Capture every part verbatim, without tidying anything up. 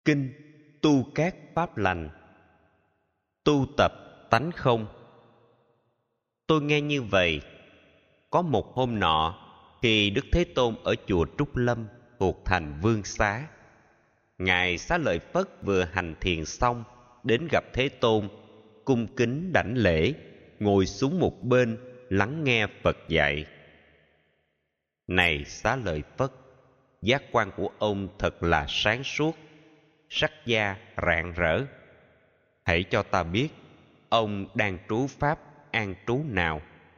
Kinh Tu Các Pháp Lành. Tu tập tánh không. Tôi nghe như vậy. Có một hôm nọ, khi Đức Thế Tôn ở chùa Trúc Lâm thuộc thành Vương Xá, Ngài Xá Lợi Phất vừa hành thiền xong, đến gặp Thế Tôn, cung kính đảnh lễ, ngồi xuống một bên lắng nghe Phật dạy. Này Xá Lợi Phất, giác quan của ông thật là sáng suốt, sắc da rạng rỡ. Hãy cho ta biết, ông đang trú pháp an trú nào?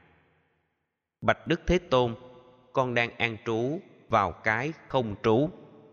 Bạch Đức Thế Tôn, con đang an trú vào cái không trú.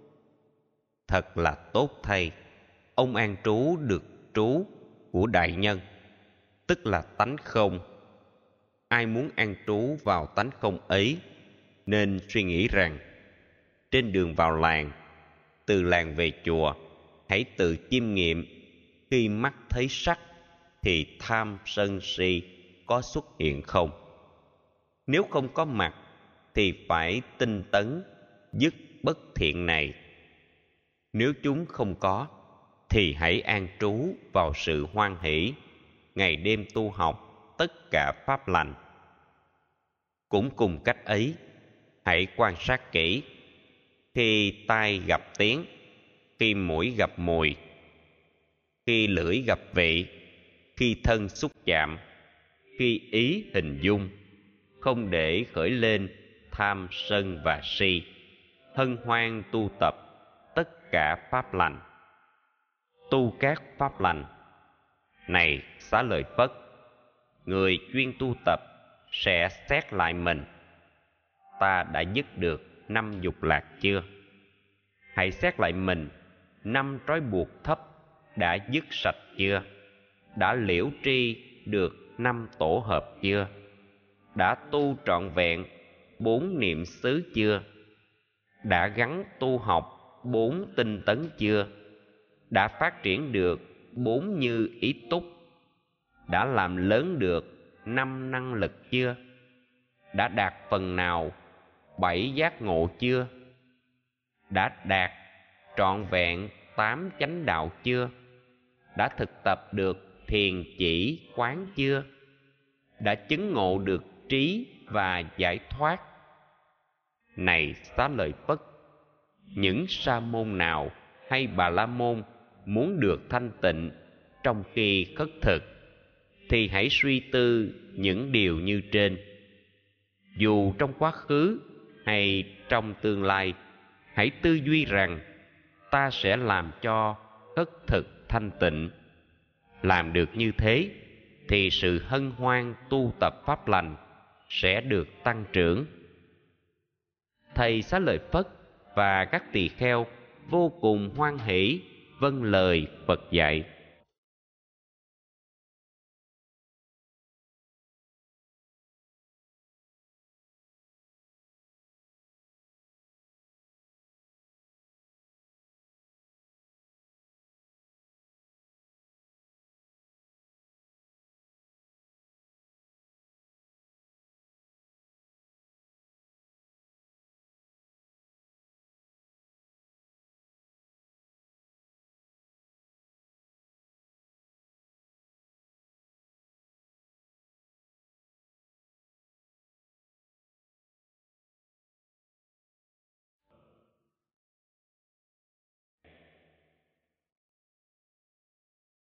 Thật là tốt thay, ông an trú được trú của đại nhân, tức là tánh không. Ai muốn an trú vào tánh không ấy, nên suy nghĩ rằng, trên đường vào làng, từ làng về chùa, hãy tự chiêm nghiệm, khi mắt thấy sắc thì tham sân si có xuất hiện không? Nếu không có mặt thì phải tinh tấn dứt bất thiện này. Nếu chúng không có thì hãy an trú vào sự hoan hỷ, ngày đêm tu học tất cả pháp lành. Cũng cùng cách ấy, hãy quan sát kỹ. Khi tai gặp tiếng, khi mũi gặp mùi, khi lưỡi gặp vị, khi thân xúc chạm, khi ý hình dung, không để khởi lên tham sân và si, hân hoan tu tập tất cả pháp lành. Tu các pháp lành. Này Xá Lợi Phất, người chuyên tu tập sẽ xét lại mình. Ta đã dứt được năm dục lạc chưa? Hãy xét lại mình, năm trói buộc thấp đã dứt sạch chưa? Đã liễu tri được năm tổ hợp chưa? Đã tu trọn vẹn bốn niệm xứ chưa? Đã gắn tu học bốn tinh tấn chưa? Đã phát triển được bốn như ý túc? Đã làm lớn được năm năng lực chưa? Đã đạt phần nào bảy giác ngộ chưa? Đã đạt trọn vẹn tám chánh đạo chưa? Đã thực tập được thiền chỉ quán chưa? Đã chứng ngộ được trí và giải thoát? Này Xá Lợi Phất, những sa môn nào hay bà la môn muốn được thanh tịnh trong khi khất thực, thì hãy suy tư những điều như trên. Dù trong quá khứ hay trong tương lai, hãy tư duy rằng ta sẽ làm cho khất thực thanh tịnh. Làm được như thế thì sự hân hoan tu tập pháp lành sẽ được tăng trưởng. Thầy Xá Lợi Phất và các tỳ kheo vô cùng hoan hỷ vâng lời Phật dạy.